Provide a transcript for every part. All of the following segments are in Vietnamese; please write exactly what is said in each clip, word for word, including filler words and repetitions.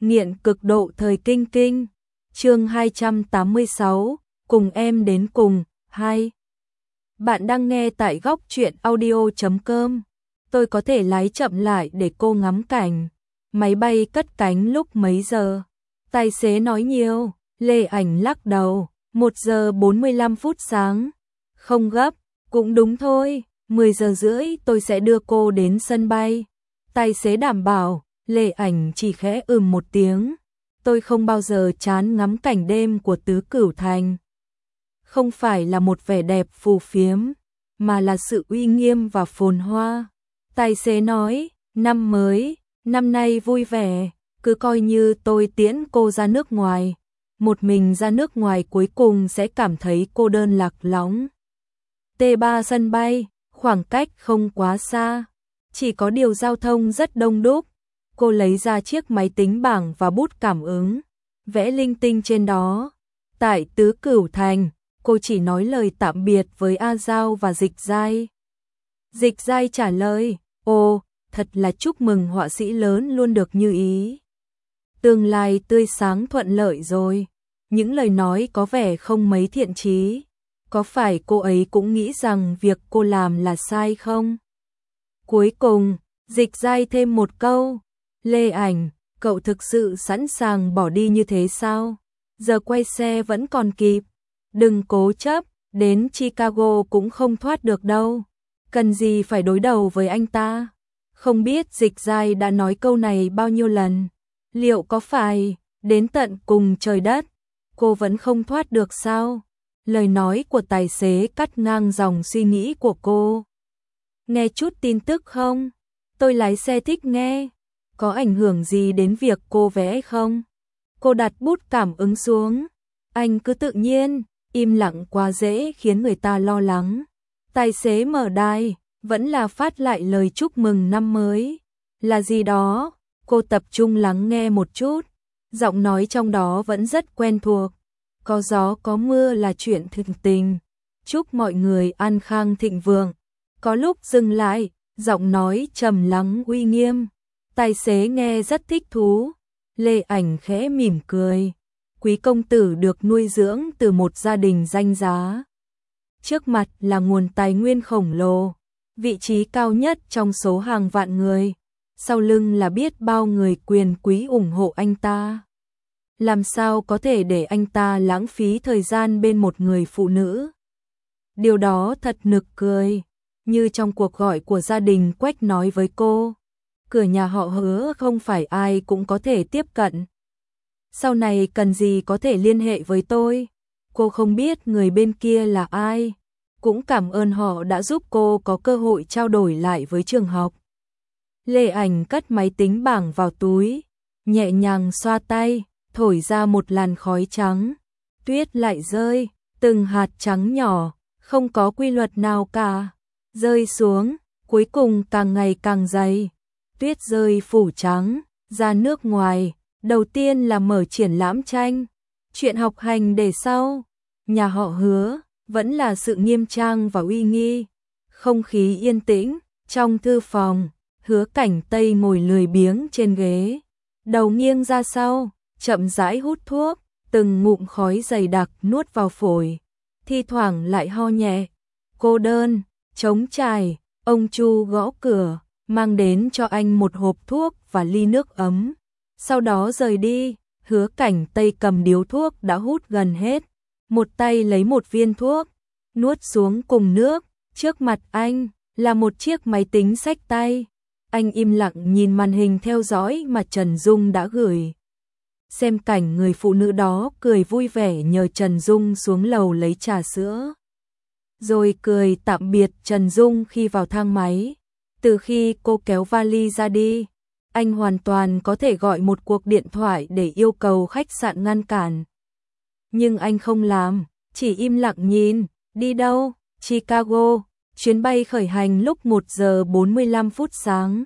Nghiện cực độ thời kinh kinh. Chương hai trăm tám mươi sáu, cùng em đến cùng. Hai. Bạn đang nghe tại góc truyện audio chấm com. Tôi có thể lái chậm lại để cô ngắm cảnh. Máy bay cất cánh lúc mấy giờ? Tài xế nói nhiều. Lê Ảnh lắc đầu. Một giờ bốn mươi lăm phút sáng. Không gấp, cũng đúng thôi. Mười giờ rưỡi tôi sẽ đưa cô đến sân bay. Tài xế đảm bảo. Lê Ảnh chỉ khẽ ừm một tiếng. Tôi không bao giờ chán ngắm cảnh đêm của Tứ Cửu Thành. Không phải là một vẻ đẹp phù phiếm, mà là sự uy nghiêm và phồn hoa. Tài xế nói, năm mới, năm nay vui vẻ, cứ coi như tôi tiễn cô ra nước ngoài. Một mình ra nước ngoài cuối cùng sẽ cảm thấy cô đơn lạc lõng. T ba sân bay, khoảng cách không quá xa, chỉ có điều giao thông rất đông đúc. Cô lấy ra chiếc máy tính bảng và bút cảm ứng, vẽ linh tinh trên đó. Tại Tứ Cửu Thành, cô chỉ nói lời tạm biệt với A Giao và Dịch Giai. Dịch Giai trả lời, ồ, thật là chúc mừng họa sĩ lớn luôn được như ý. Tương lai tươi sáng thuận lợi rồi. Những lời nói có vẻ không mấy thiện chí. Có phải cô ấy cũng nghĩ rằng việc cô làm là sai không? Cuối cùng, Dịch Giai thêm một câu. Lê Ảnh, cậu thực sự sẵn sàng bỏ đi như thế sao? Giờ quay xe vẫn còn kịp. Đừng cố chấp, đến Chicago cũng không thoát được đâu. Cần gì phải đối đầu với anh ta? Không biết Dịch Giai đã nói câu này bao nhiêu lần. Liệu có phải, đến tận cùng trời đất, cô vẫn không thoát được sao? Lời nói của tài xế cắt ngang dòng suy nghĩ của cô. Nghe chút tin tức không? Tôi lái xe thích nghe. Có ảnh hưởng gì đến việc cô vẽ không? Cô đặt bút cảm ứng xuống. Anh cứ tự nhiên, im lặng quá dễ khiến người ta lo lắng. Tài xế mở đài, vẫn là phát lại lời chúc mừng năm mới. Là gì đó? Cô tập trung lắng nghe một chút. Giọng nói trong đó vẫn rất quen thuộc. Có gió có mưa là chuyện thực tình. Chúc mọi người an khang thịnh vượng. Có lúc dừng lại, giọng nói trầm lắng uy nghiêm. Tài xế nghe rất thích thú. Lê Ảnh khẽ mỉm cười. Quý công tử được nuôi dưỡng từ một gia đình danh giá. Trước mặt là nguồn tài nguyên khổng lồ, vị trí cao nhất trong số hàng vạn người. Sau lưng là biết bao người quyền quý ủng hộ anh ta. Làm sao có thể để anh ta lãng phí thời gian bên một người phụ nữ? Điều đó thật nực cười. Như trong cuộc gọi của gia đình Quách nói với cô. Cửa nhà họ Hứa không phải ai cũng có thể tiếp cận. Sau này cần gì có thể liên hệ với tôi. Cô không biết người bên kia là ai. Cũng cảm ơn họ đã giúp cô có cơ hội trao đổi lại với trường học. Lê Ảnh cất máy tính bảng vào túi, nhẹ nhàng xoa tay, thổi ra một làn khói trắng. Tuyết lại rơi, từng hạt trắng nhỏ, không có quy luật nào cả. Rơi xuống, cuối cùng càng ngày càng dày. Tuyết rơi phủ trắng, ra nước ngoài. Đầu tiên là mở triển lãm tranh. Chuyện học hành để sau. Nhà họ Hứa, vẫn là sự nghiêm trang và uy nghi. Không khí yên tĩnh, trong thư phòng. Hứa Cảnh Tây ngồi lười biếng trên ghế. Đầu nghiêng ra sau, chậm rãi hút thuốc. Từng ngụm khói dày đặc nuốt vào phổi. Thi thoảng lại ho nhẹ. Cô đơn, trống trải. Ông Chu gõ cửa, mang đến cho anh một hộp thuốc và ly nước ấm. Sau đó rời đi. Hứa Cảnh Tây cầm điếu thuốc đã hút gần hết. Một tay lấy một viên thuốc, nuốt xuống cùng nước. Trước mặt anh là một chiếc máy tính xách tay. Anh im lặng nhìn màn hình theo dõi mà Trần Dung đã gửi. Xem cảnh người phụ nữ đó cười vui vẻ nhờ Trần Dung xuống lầu lấy trà sữa. Rồi cười tạm biệt Trần Dung khi vào thang máy. Từ khi cô kéo vali ra đi, anh hoàn toàn có thể gọi một cuộc điện thoại để yêu cầu khách sạn ngăn cản. Nhưng anh không làm, chỉ im lặng nhìn. Đi đâu? Chicago. Chuyến bay khởi hành lúc một giờ bốn mươi lăm phút sáng.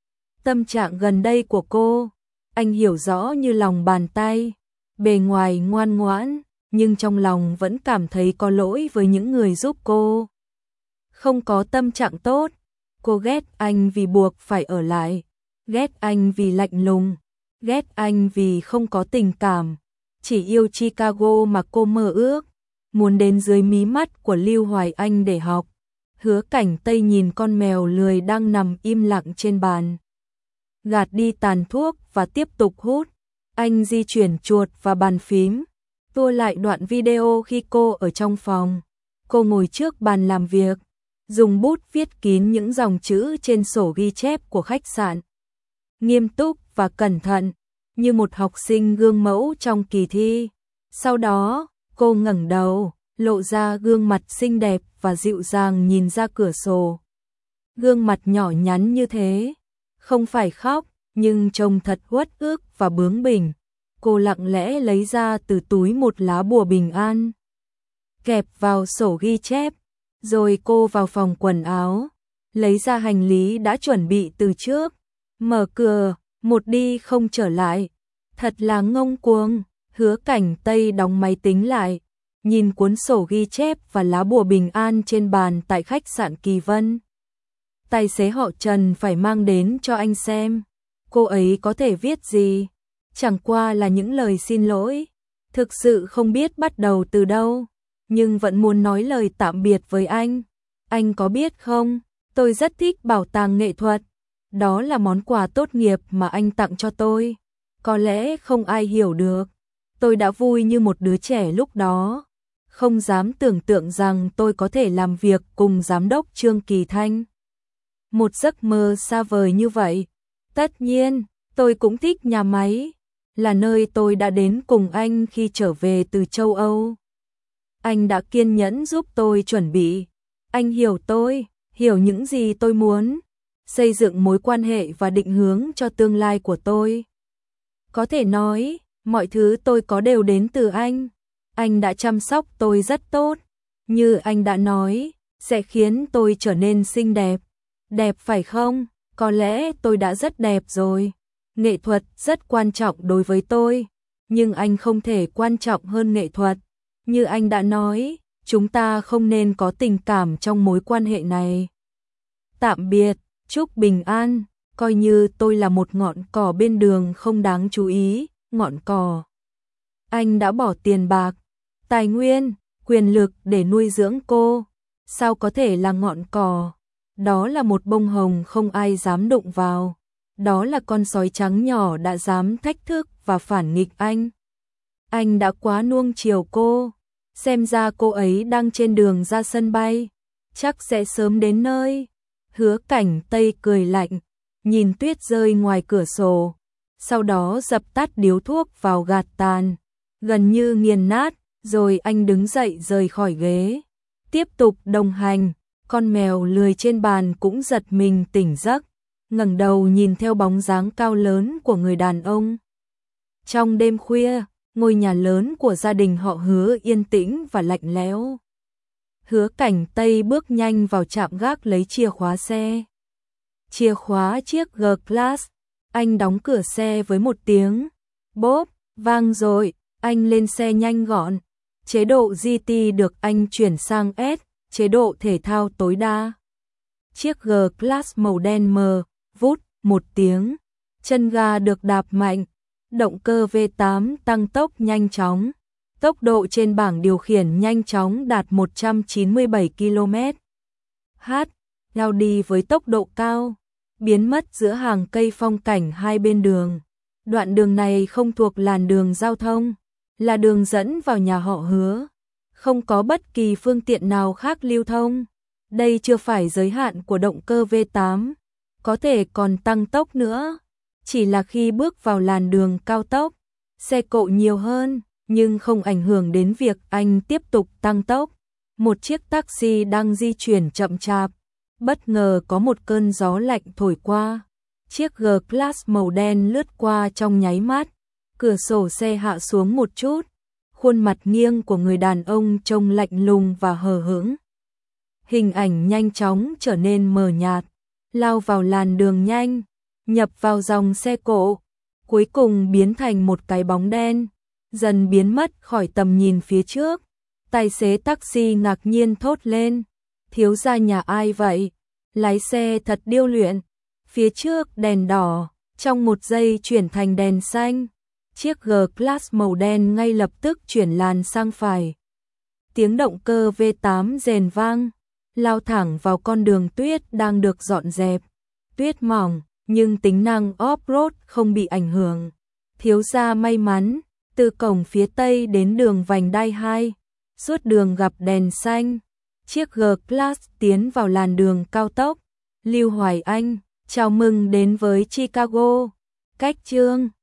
Tâm trạng gần đây của cô, anh hiểu rõ như lòng bàn tay. Bề ngoài ngoan ngoãn, nhưng trong lòng vẫn cảm thấy có lỗi với những người giúp cô. Không có tâm trạng tốt. Cô ghét anh vì buộc phải ở lại. Ghét anh vì lạnh lùng. ghét anh vì không có tình cảm, chỉ yêu Chicago mà cô mơ ước, muốn đến dưới mí mắt của Lưu Hoài Anh để học. Hứa Cảnh Tây nhìn con mèo lười đang nằm im lặng trên bàn, gạt đi tàn thuốc và tiếp tục hút. Anh di chuyển chuột và bàn phím, tua lại đoạn video khi cô ở trong phòng. Cô ngồi trước bàn làm việc, dùng bút viết kín những dòng chữ trên sổ ghi chép của khách sạn. Nghiêm túc và cẩn thận, như một học sinh gương mẫu trong kỳ thi. Sau đó, cô ngẩng đầu, lộ ra gương mặt xinh đẹp và dịu dàng nhìn ra cửa sổ. Gương mặt nhỏ nhắn như thế, không phải khóc, nhưng trông thật uất ức và bướng bỉnh. Cô lặng lẽ lấy ra từ túi một lá bùa bình an, kẹp vào sổ ghi chép, rồi cô vào phòng quần áo, lấy ra hành lý đã chuẩn bị từ trước, mở cửa, một đi không trở lại. Thật là ngông cuồng. Hứa Cảnh Tây đóng máy tính lại, nhìn cuốn sổ ghi chép và lá bùa bình an trên bàn tại khách sạn Kỳ Vân. Tài xế họ Trần phải mang đến cho anh xem. Cô ấy có thể viết gì? Chẳng qua là những lời xin lỗi. Thực sự không biết bắt đầu từ đâu, nhưng vẫn muốn nói lời tạm biệt với anh. Anh có biết không, tôi rất thích bảo tàng nghệ thuật. Đó là món quà tốt nghiệp mà anh tặng cho tôi. Có lẽ không ai hiểu được. Tôi đã vui như một đứa trẻ lúc đó. Không dám tưởng tượng rằng tôi có thể làm việc cùng giám đốc Trương Kỳ Thanh. Một giấc mơ xa vời như vậy. Tất nhiên, tôi cũng thích nhà máy, là nơi tôi đã đến cùng anh khi trở về từ châu Âu. Anh đã kiên nhẫn giúp tôi chuẩn bị. Anh hiểu tôi, hiểu những gì tôi muốn, xây dựng mối quan hệ và định hướng cho tương lai của tôi. Có thể nói, mọi thứ tôi có đều đến từ anh. Anh đã chăm sóc tôi rất tốt. Như anh đã nói, sẽ khiến tôi trở nên xinh đẹp. Đẹp phải không? Có lẽ tôi đã rất đẹp rồi. Nghệ thuật rất quan trọng đối với tôi, nhưng anh không thể quan trọng hơn nghệ thuật. Như anh đã nói, chúng ta không nên có tình cảm trong mối quan hệ này. Tạm biệt, chúc bình an. Coi như tôi là một ngọn cỏ bên đường không đáng chú ý, ngọn cỏ. Anh đã bỏ tiền bạc, tài nguyên, quyền lực để nuôi dưỡng cô. Sao có thể là ngọn cỏ? Đó là một bông hồng không ai dám đụng vào. Đó là con sói trắng nhỏ đã dám thách thức và phản nghịch anh. Anh đã quá nuông chiều cô. Xem ra cô ấy đang trên đường ra sân bay. Chắc sẽ sớm đến nơi. Hứa Cảnh Tây cười lạnh, nhìn tuyết rơi ngoài cửa sổ. Sau đó dập tắt điếu thuốc vào gạt tàn, gần như nghiền nát, rồi anh đứng dậy rời khỏi ghế. Tiếp tục đồng hành, con mèo lười trên bàn cũng giật mình tỉnh giấc, ngẩng đầu nhìn theo bóng dáng cao lớn của người đàn ông. Trong đêm khuya, ngôi nhà lớn của gia đình họ Hứa yên tĩnh và lạnh lẽo. Hứa Cảnh Tây bước nhanh vào trạm gác lấy chìa khóa xe. Chìa khóa chiếc G-Class, anh đóng cửa xe với một tiếng bốp vang rồi, anh lên xe nhanh gọn. Chế độ giê tê được anh chuyển sang S, chế độ thể thao tối đa. Chiếc G-Class màu đen mờ, vút một tiếng, chân ga được đạp mạnh, động cơ V tám tăng tốc nhanh chóng. Tốc độ trên bảng điều khiển nhanh chóng đạt một trăm chín mươi bảy ki lô mét trên giờ, lao đi với tốc độ cao, biến mất giữa hàng cây phong cảnh hai bên đường. Đoạn đường này không thuộc làn đường giao thông, là đường dẫn vào nhà họ Hứa. Không có bất kỳ phương tiện nào khác lưu thông. Đây chưa phải giới hạn của động cơ V tám, có thể còn tăng tốc nữa. Chỉ là khi bước vào làn đường cao tốc, xe cộ nhiều hơn, nhưng không ảnh hưởng đến việc anh tiếp tục tăng tốc. Một chiếc taxi đang di chuyển chậm chạp, bất ngờ có một cơn gió lạnh thổi qua. Chiếc G-Class màu đen lướt qua trong nháy mắt, cửa sổ xe hạ xuống một chút, khuôn mặt nghiêng của người đàn ông trông lạnh lùng và hờ hững. Hình ảnh nhanh chóng trở nên mờ nhạt, lao vào làn đường nhanh, nhập vào dòng xe cộ, cuối cùng biến thành một cái bóng đen, dần biến mất khỏi tầm nhìn phía trước. Tài xế taxi ngạc nhiên thốt lên, thiếu gia nhà ai vậy? Lái xe thật điêu luyện. Phía trước đèn đỏ, trong một giây chuyển thành đèn xanh. Chiếc G-Class màu đen ngay lập tức chuyển làn sang phải. Tiếng động cơ V tám rền vang, lao thẳng vào con đường tuyết đang được dọn dẹp. Tuyết mỏng, nhưng tính năng off-road không bị ảnh hưởng. Thiếu gia may mắn, từ cổng phía tây đến đường vành đai hai, suốt đường gặp đèn xanh. Chiếc G-Class tiến vào làn đường cao tốc. Lưu Hoài Anh, chào mừng đến với Chicago. Cách chương